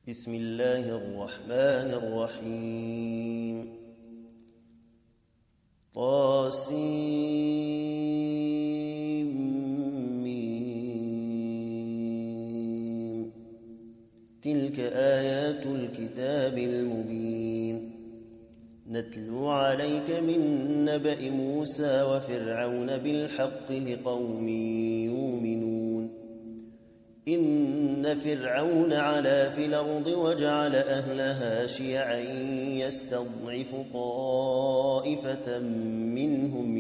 بسم الله الرحمن الرحيم طاسيم تلك آيات الكتاب المبين نتلو عليك من نبأ موسى وفرعون بالحق لقوم يؤمنون إن فرعون علا في الأرض وجعل أهلها شيعا يستضعف طائفة منهم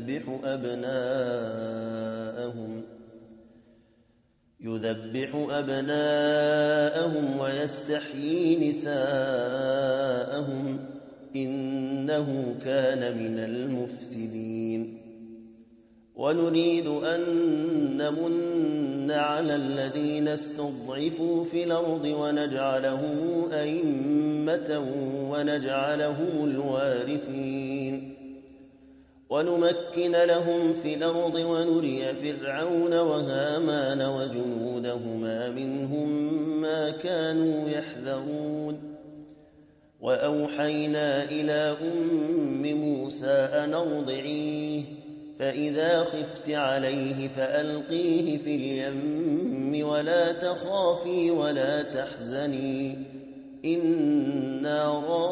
يذبح أبناءهم ويستحيي نساءهم إنه كان من المفسدين ونريد أن نمن على الذين استضعفوا في الأرض ونجعلهم أئمة ونجعلهم الوارثين ونمكن لهم في الأرض ونري فرعون وهامان وجنودهما منهم ما كانوا يحذرون وأوحينا إلى أم موسى أن أرضعيه فإذا خفت عليه فألقيه في اليم ولا تخافي ولا تحزني إنا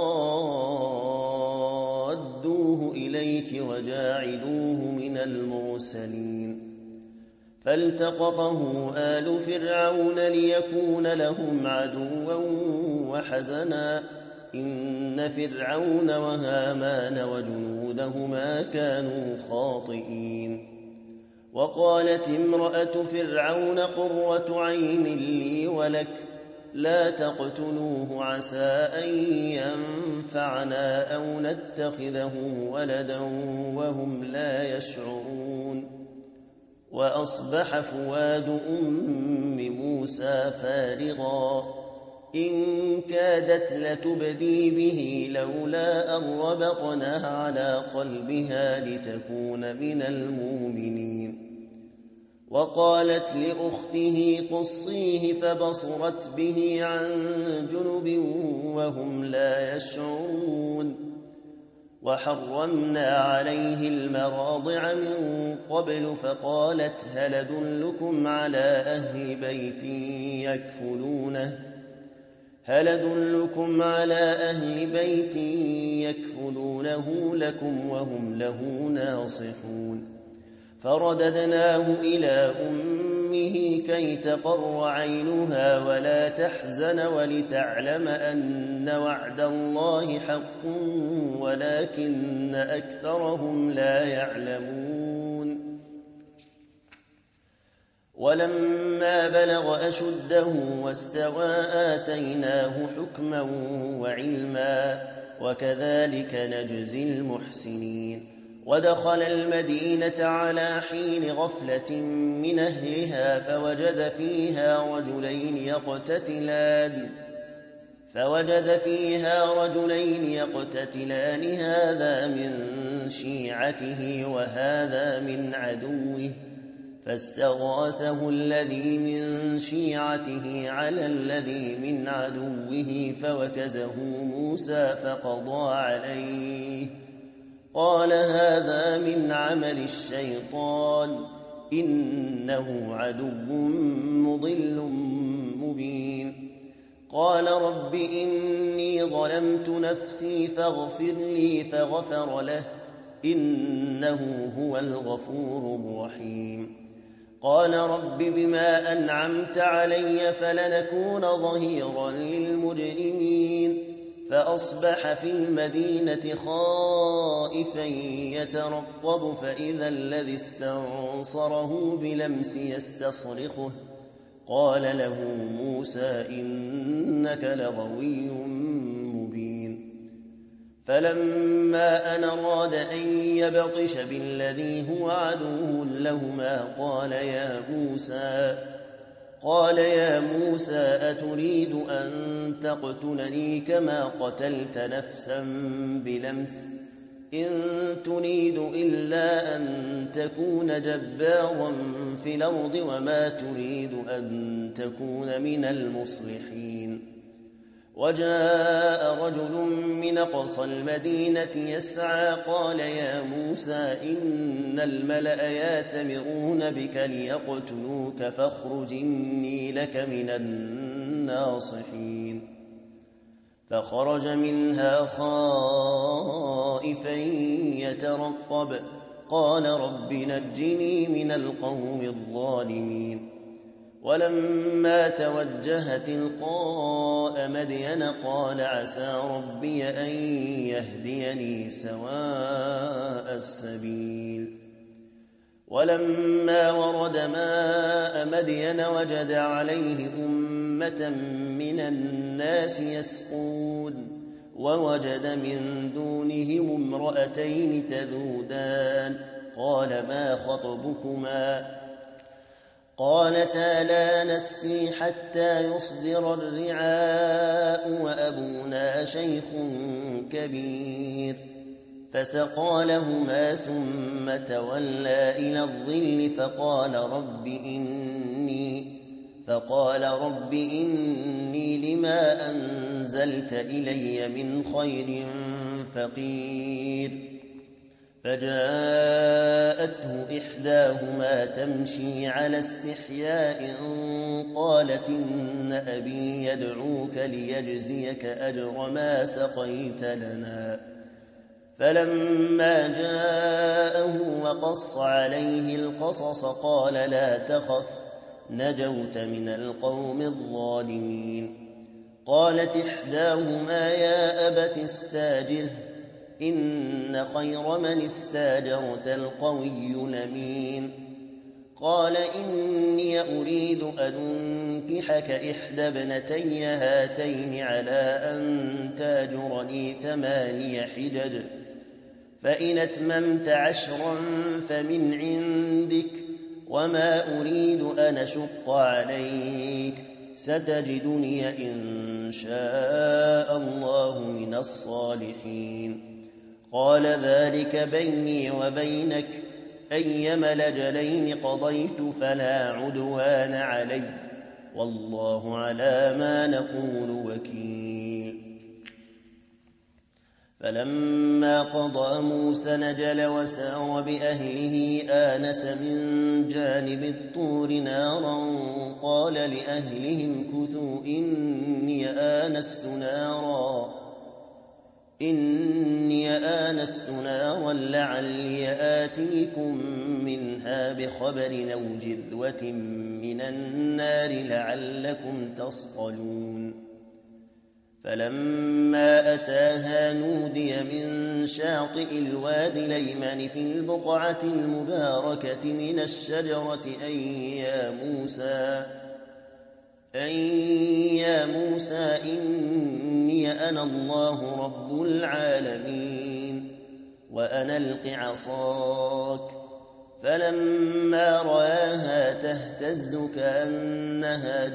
رادوه إليك وجاعلوه من المرسلين فالتقطه آل فرعون ليكون لهم عدوا وحزنا إن فرعون وهامان وجنودهما كانوا خاطئين وقالت امرأة فرعون قرة عين لي ولك لا تقتلوه عسى أن ينفعنا أو نتخذه ولدا وهم لا يشعرون وأصبح فؤاد أم موسى فارغا إن كادت لتبدي به لولا أن ربطنا على قلبها لتكون من المؤمنين وقالت لأخته قصيه فبصرت به عن جنب وهم لا يشعرون وحرمنا عليه المراضع من قبل فقالت هل أدلكم على أهل بيت يكفلونه لكم وهم له ناصحون فرددناه إلى أمه كي تقر عينها ولا تحزن ولتعلم أن وعد الله حق ولكن أكثرهم لا يعلمون ولما بلغ أشده واستوى آتيناه حكما وعلما وكذلك نجزي المحسنين ودخل المدينة على حين غفلة من أهلها فوجد فيها رجلين يقتتلان هذا من شيعته وهذا من عدوه فاستغاثه الذي من شيعته على الذي من عدوه فوكزه موسى فقضى عليه قال هذا من عمل الشيطان إنه عدو مضل مبين قال رب إني ظلمت نفسي فاغفر لي فغفر له إنه هو الغفور الرحيم قال رب بما أنعمت علي فلنكون ظهيرا للمجرمين فأصبح في المدينة خائفا يترقب فإذا الذي استنصره بلمس يستصرخه قال له موسى إنك لغوي مبين فلما أن أراد أن يبطش بالذي هو عدو لهما قال يا موسى أتريد أن تقتلني كما قتلت نفسا بلمس إن تريد إلا أن تكون جبارا في الأرض وما تريد أن تكون من المصلحين وجاء رجل من أقصى المدينة يسعى قال يا موسى إن الملأ يأتمرون بك ليقتلوك فاخرج إني لك من الناصحين فخرج منها خائفا يترقب قال رب نجني من القوم الظالمين ولما توجه تلقاء مدين قال عسى ربي أن يهديني سواء السبيل ولما ورد ماء مدين وجد عليه أمة من الناس يسقون ووجد من دونهم امرأتين تذودان قال ما خطبكما قالتا لا نسقي حتى يصدر الرعاء وأبونا شيخ كبير فسقى لهما ثم تولى إلى الظل فقال رب إني لما أنزلت إلي من خير فقير فجاءته إحداهما تمشي على استحياء قالت إن أبي يدعوك ليجزيك أجر ما سقيت لنا فلما جاءه وقص عليه القصص قال لا تخف نجوت من القوم الظالمين قالت إحداهما يا أبت استاجره إن خير من استاجرت القوي الأمين قال إني أريد أن أنكحك إحدى ابنتي هاتين على أن تاجرني 8 حجج فإن أتممت 10 فمن عندك وما أريد أن أشق عليك ستجدني إن شاء الله من الصالحين قال ذلك بيني وبينك أيما الأجلين قضيت فلا عدوان علي والله على ما نقول وكيل فلما قضى موسى نجل وسار بأهله آنس من جانب الطور نارا قال لأهلهم كثوا إني آنست نارا لعلي آتيكم منها بخبر أو جذوة من النار لعلكم تصطلون فلما أتاها نودي من شاطئ الوادي الأيمن في البقعة المباركة من الشجرة أن يا موسى إني أنا الله رب العالمين وأن ألق عصاك فلما رآها تهتز كأنها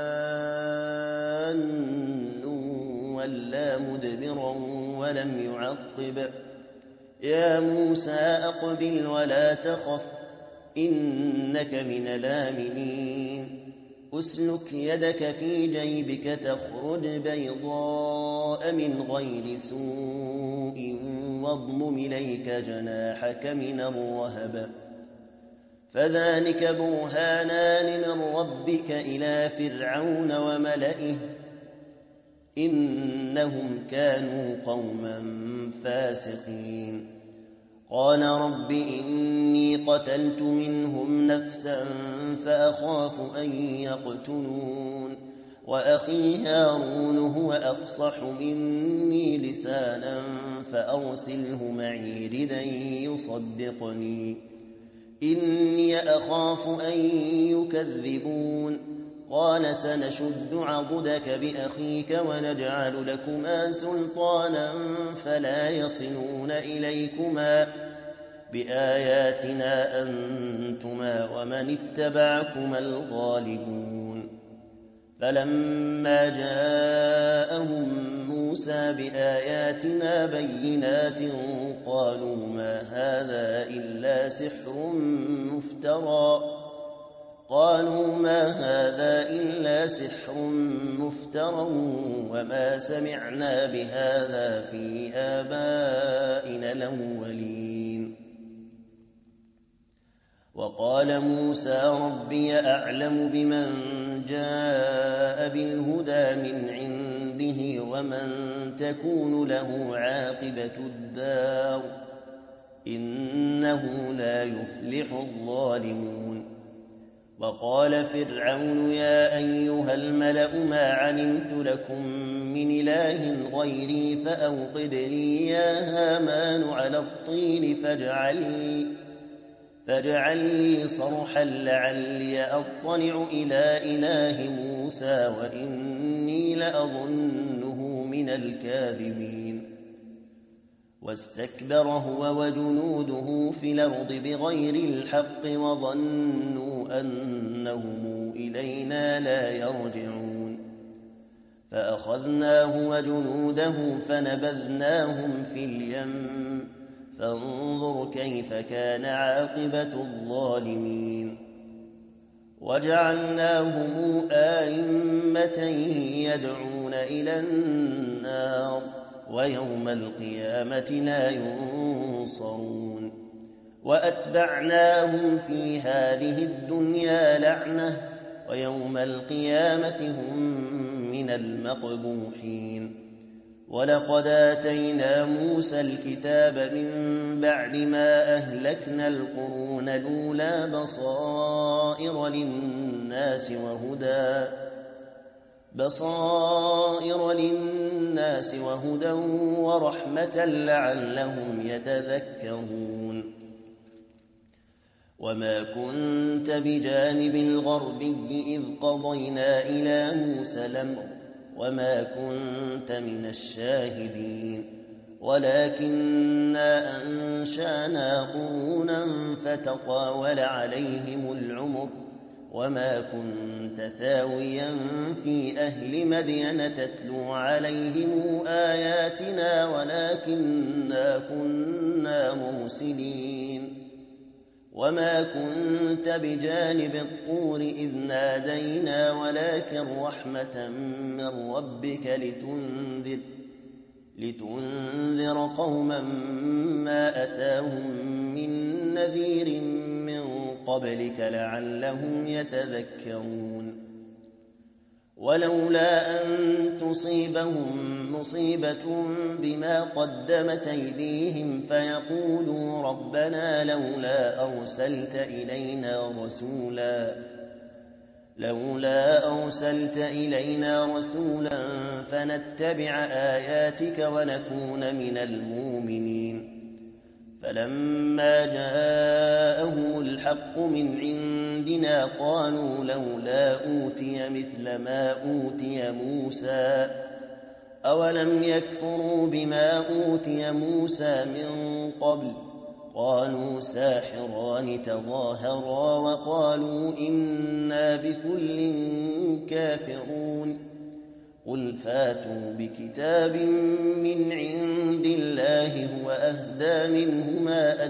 جان ولا مدبرا ولم يعقب يا موسى أقبل ولا تخف إنك من الآمنين أسلك يدك في جيبك تخرج بيضاء من غير سوء واضمم إليك جناحك من الرهب فذلك برهانان من ربك إلى فرعون وملئه إنهم كانوا قوما فاسقين قال رب إني قتلت منهم نفسا فأخاف أن يقتلون وأخي هارون هو أفصح مني لسانا فأرسله معي ردا يصدقني إني أخاف أن يكذبون قال سنشد عضدك بأخيك ونجعل لكما سلطانا فلا يصلون إليكما بآياتنا أنتما ومن اتبعكما الغالبون فلما جاءهم موسى بآياتنا بينات قالوا ما هذا إلا سحر مفترى قالوا ما هذا إلا سحر مفترى وما سمعنا بهذا في آبائنا الأولين. وقال موسى ربي أعلم بمن جاء بالهدى من عنده ومن تكون له عاقبة الدار إنه لا يفلح الظالمون. وقال فرعون يا أيها الملأ ما علمت لكم من إله غيري فأوقد لي يا هامان على الطين فاجعل لي صرحا لعلي أطلع إلى إله موسى وإني لأظنه من الكاذبين. واستكبر هو وجنوده في الأرض بغير الحق وظنوا أنهم إلينا لا يرجعون. فأخذناه وجنوده فنبذناهم في اليم فانظر كيف كان عاقبة الظالمين. وجعلناهم أئمة يدعون إلى النار ويوم القيامة لا ينصرون. وأتبعناهم في هذه الدنيا لعنة ويوم القيامة هم من المقبوحين. ولقد آتينا موسى الكتاب من بعد ما أهلكنا القرون الأولى بصائر للناس وهدى ورحمة لعلهم يتذكرون. وما كنت بجانب الغربي إذ قضينا إلى موسى الأمر وما كنت من الشاهدين ولكننا أنشأنا قرونا فتطاول عليهم العمر وما كنت ثاويا في أهل مدين تتلو عليهم آياتنا ولكننا كنا مرسلين. وما كنت بجانب الطور إذ نادينا ولكن رحمة من ربك لتنذر قوما ما أتاهم من نذير من قبلك لعلهم يتذكرون. ولولا أن تصيبهم مصيبة بما قدمت أيديهم فيقولوا ربنا لولا أرسلت إلينا رسولا فنتبع آياتك ونكون من المؤمنين. فلما جاءهم الحق من عندنا قالوا لولا أوتي مثل ما أوتي موسى أولم يكفروا بما أوتي موسى من قبل قالوا ساحران تظاهرا وقالوا إنا بكل كافرون. قل فاتوا بكتاب من عند الله هو أهدى منهما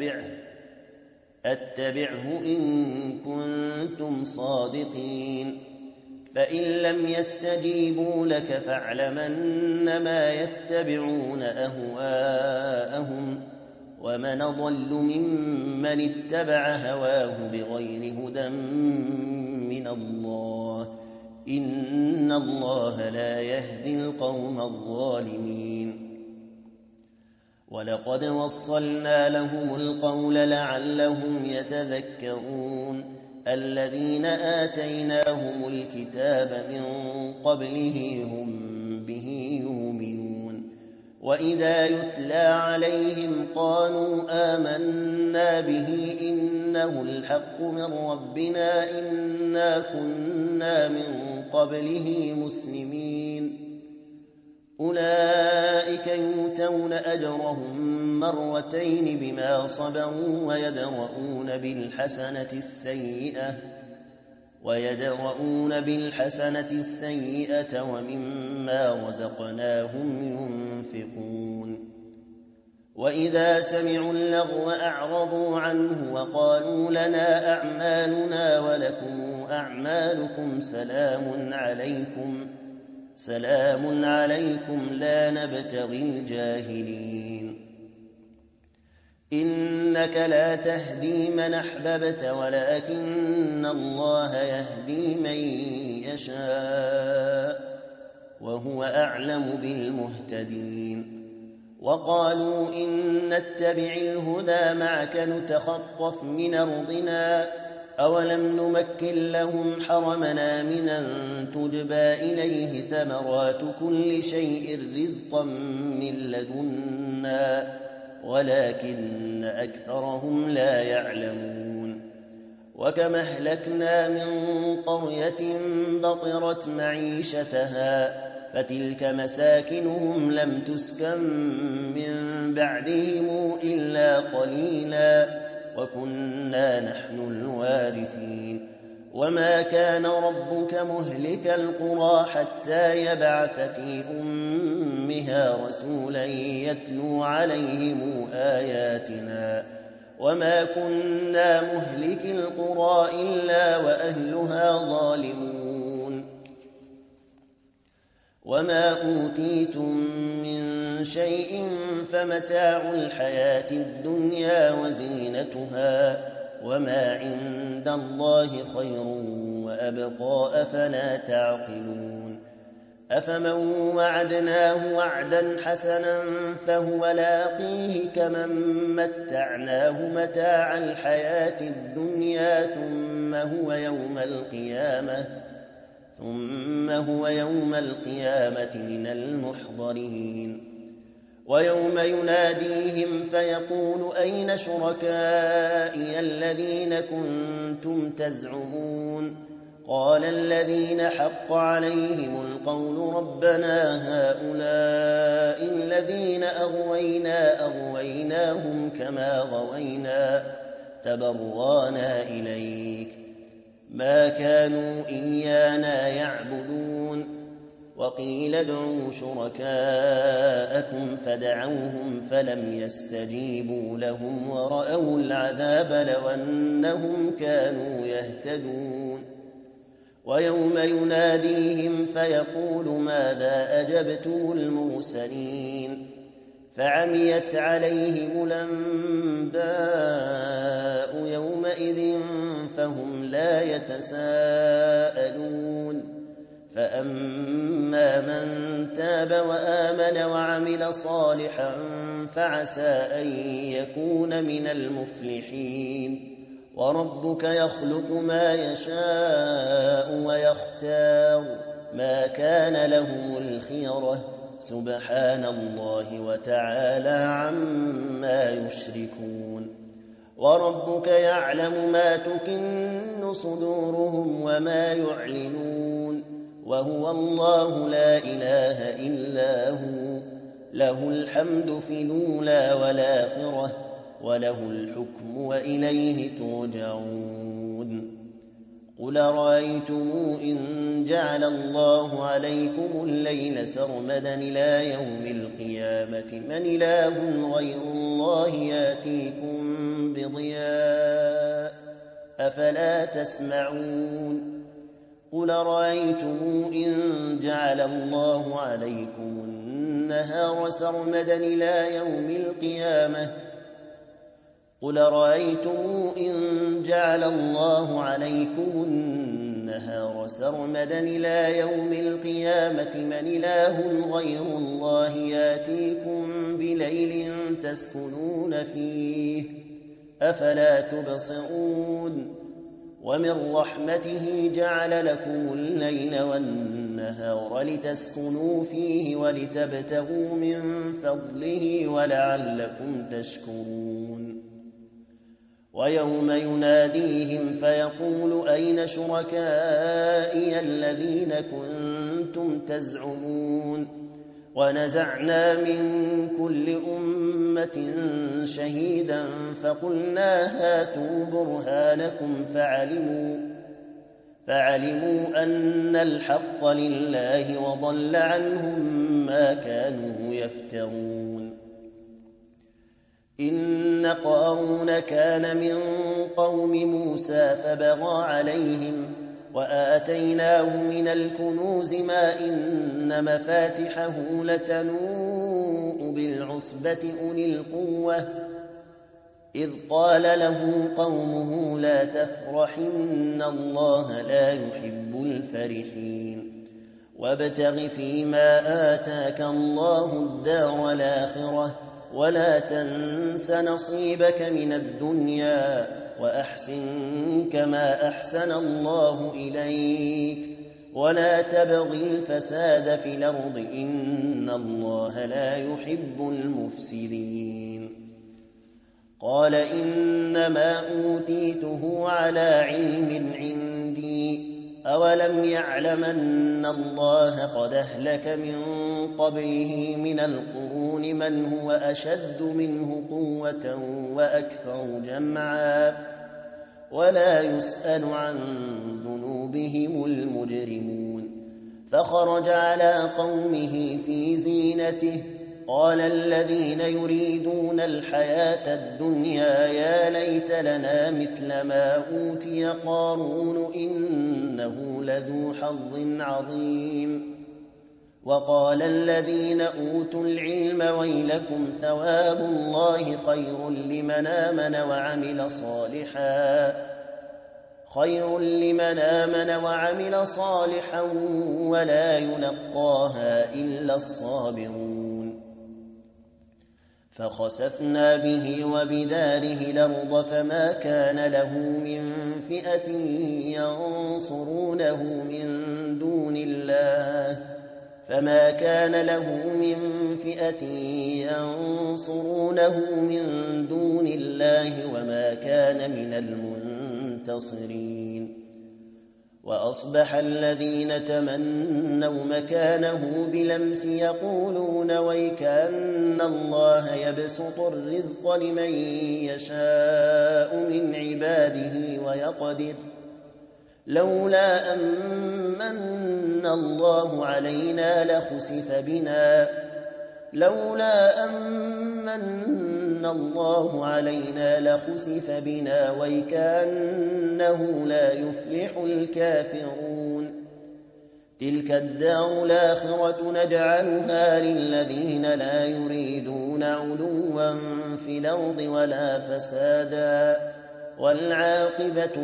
أتبعه إن كنتم صادقين. فإن لم يستجيبوا لك فاعلمنما يتبعون أهواءهم ومن أضل ممن اتبع هواه بغير هدى من الله إن الله لا يهدي القوم الظالمين. ولقد وصلنا لهم القول لعلهم يتذكرون. الذين آتيناهم الكتاب من قبله هم به يؤمنون. وإذا يتلى عليهم قالوا آمنا به إنه الحق من ربنا إنا كنا من قبله مسلمين. أولئك يؤتون أجرهم مرتين بما صبروا ويدرؤون بالحسنة السيئة ومما رزقناهم ينفقون. وإذا سمعوا اللغو أعرضوا عنه وقالوا لنا أعمالنا ولكم أعمالكم سلام عليكم لا نبتغي الجاهلين. إنك لا تهدي من أحببت ولكن الله يهدي من يشاء وهو أعلم بالمهتدين. وقالوا إن نتبع الهدى معك نتخطف من أرضنا أولم نمكن لهم حرمنا آمنا تجبى إليه ثمرات كل شيء رزقا من لدنا ولكن أكثرهم لا يعلمون. وكما أهلكنا من قرية بطرت معيشتها فتلك مساكنهم لم تسكن من بعدهم إلا قليلا وكنا نحن الوارثين. وما كان ربك مهلك القرى حتى يبعث في أمها رسولا يتلو عليهم آياتنا وما كنا مهلك القرى إلا وأهلها ظالمون. وما أوتيتم من شيء فمتاع الحياة الدنيا وزينتها وما عند الله خير وأبقى أفلا تعقلون. أفمن وعدناه وعدا حسنا فهو لاقيه كمن متعناه متاع الحياة الدنيا ثم هو يوم القيامة من المحضرين. ويوم يناديهم فيقول أين شركائي الذين كنتم تزعمون قال الذين حق عليهم القول ربنا هؤلاء الذين أغويناهم كما غوينا تبرانا إليك ما كانوا إيانا يعبدون. وقيل ادعوا شركاءكم فدعوهم فلم يستجيبوا لهم ورأوا العذاب لو أنهم كانوا يهتدون. ويوم يناديهم فيقول ماذا أجبتم المرسلين فعميت عليهم الأنباء يومئذ فهم لا يتساءلون. فأما من تاب وآمن وعمل صالحا فعسى أن يكون من المفلحين. وربك يخلق ما يشاء ويختار ما كان لهم الخيرة سبحان الله وتعالى عما يشركون. وربك يعلم ما تكن صدورهم وما يعلنون وهو الله لا إله إلا هو له الحمد في الأولى والآخرة وله الحكم وإليه ترجعون. قل رأيتم إن جعل الله عليكم الليل سرمدا إلى يوم القيامة من إله غير الله يأتيكم بضياء أفلا تسمعون. قل رأيتم إن جعل الله عليكم النهار سرمدا إلى يوم القيامة قل رأيتم إن جعل الله عليكم النهار سرمدا إلى يوم القيامة من إله غير الله يأتيكم بليل تسكنون فيه أفلا تبصرون. ومن رحمته جعل لكم الليل والنهار لتسكنوا فيه ولتبتغوا من فضله ولعلكم تشكرون. ويوم يناديهم فيقول أين شركائي الذين كنتم تزعمون ونزعنا من كل أمة شهيدا فقلنا هاتوا برهانكم فعلموا أن الحق لله وضل عنهم ما كانوا يفترون. ويوم يناديهم فيقول أين شركائي الذين كنتم تزعمون ونزعنا من كل أمة شهيدا فقلنا هاتوا برهانكم فعلموا أن الحق لله وضل عنهم ما كانوا يفترون. ويوم يناديهم فيقول أين شركائي الذين كنتم تزعمون ونزعنا من كل أمة شهيدا فقلنا هاتوا برهانكم فعلموا أن الحق لله وضل عنهم ما كانوا يفترون. إن قارون كان من قوم موسى فبغى عليهم وآتيناه من الكنوز ما إن مفاتحه لتنوء بالعصبة أولي القوة إذ قال له قومه لا تفرح إن الله لا يحب الفرحين وابتغ فيما آتاك الله الدار الآخرة ولا تنس نصيبك من الدنيا وأحسن كما أحسن الله إليك ولا تبغ الفساد في الأرض إن الله لا يحب المفسدين قال إنما أوتيته على علم عندي أولم يعلم أن الله قد أهلك من قبله من القرون من هو أشد منه قوة وأكثر جمعا ولا يسأل عن ذنوبهم المجرمون فخرج على قومه في زينته قال الذين يريدون الحياة الدنيا يا ليت لنا مثل ما أوتي قارون إنه لذو حظ عظيم وقال الذين أوتوا العلم ويلكم ثواب الله خير لمن آمن وعمل صالحا ولا يلقاها إلا الصابرون فخسفنا به وبداره الأرض فما كان له من فئة ينصرونه من دون الله وما كان من المنتصرين وأصبح الذين تمنوا مكانه بلمس يقولون ويكأن الله يبسط الرزق لمن يشاء من عباده ويقدر لولا أمن الله علينا لخسف بنا ويكأنه لا يفلح الكافرون تلك الدار الآخرة نجعلها للذين لا يريدون علوا في الأرض ولا فسادا والعاقبة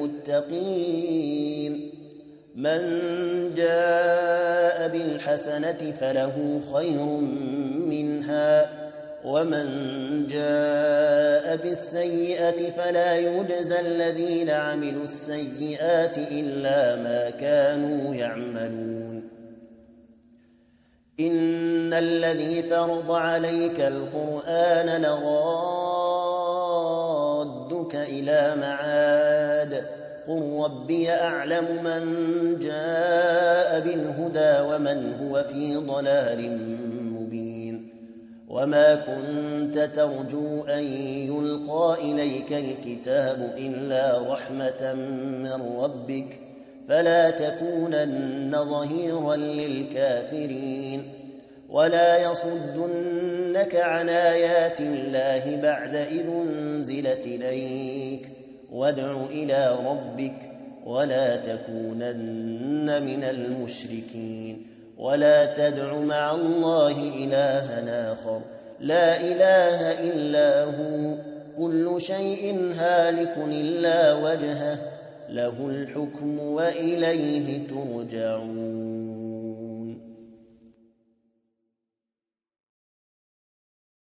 للمتقين من جاء بالحسنة فله خير منها ومن جاء بالسيئة فلا يجزى الذين عملوا السيئات إلا ما كانوا يعملون إن الذي فرض عليك القرآن لرادك إلى معاد قل ربي أعلم من جاء بالهدى ومن هو في ضلال مبين وما كنت ترجو أن يلقى إليك الكتاب إلا رحمة من ربك فلا تكونن ظهيرا للكافرين ولا يصدنك عن آيات الله بعد إذ أنزلت إليك وادع إلى ربك ولا تكونن من المشركين ولا تدع مع الله إلها آخر لا إله إلا هو كل شيء هالك إلا وجهه له الحكم وإليه ترجعون